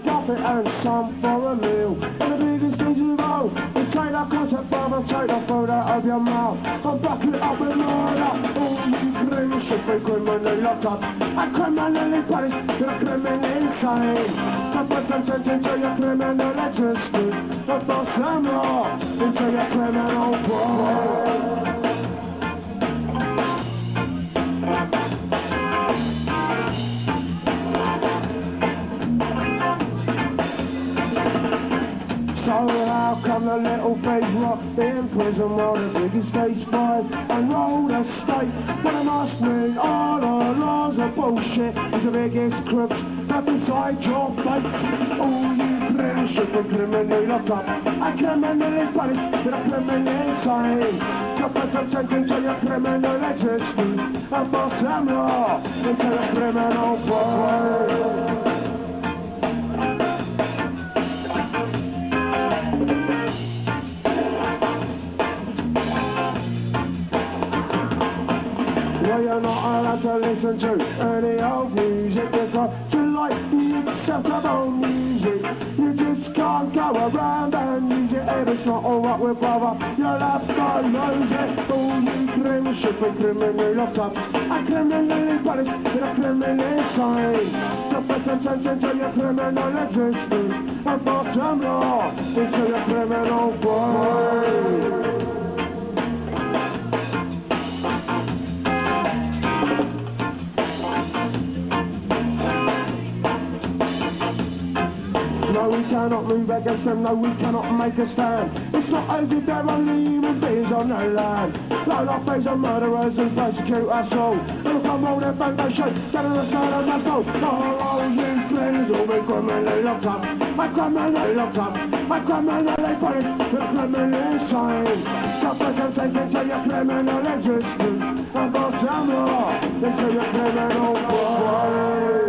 profit and some for a meal. And the biggest things you know is take that concept from and take the food out of your mouth. And back it up and murder. All you criminals should be criminally locked up and criminally punished to the criminal insane. To put some sentence to your criminal existence and force some law into your criminal brain. So how come the little babe rocked in prison while the biggest stage 5 and roll the state? But I must mean all the laws are bullshit. He's the biggest crooks that decide your fate. All you criminals should be criminally locked up and criminally punished with a criminal insane. To put some sentence to your criminal existence and for some law into the criminal brain. Well, you're not allowed to listen to any old music because you like the acceptable music. You just can't go around and use it if it's not alright with brother. You'll have to lose it. All you criminals should be criminally locked up and criminally punished with a criminal insane. To put some sense into your criminal existence and for some law into your criminal brain. No, we cannot move against them, no, we cannot make a stand. It's not as if they're only human beings on their land. Low-life thieves and murderers who persecute us all. They'll come roll their foundation, get on the side of my soul. Oh, you criminals all be criminally locked up. I'm criminally locked up. I'm criminally punished with criminal insane. Stop us and take into your criminal existence and for some law into your criminal brain.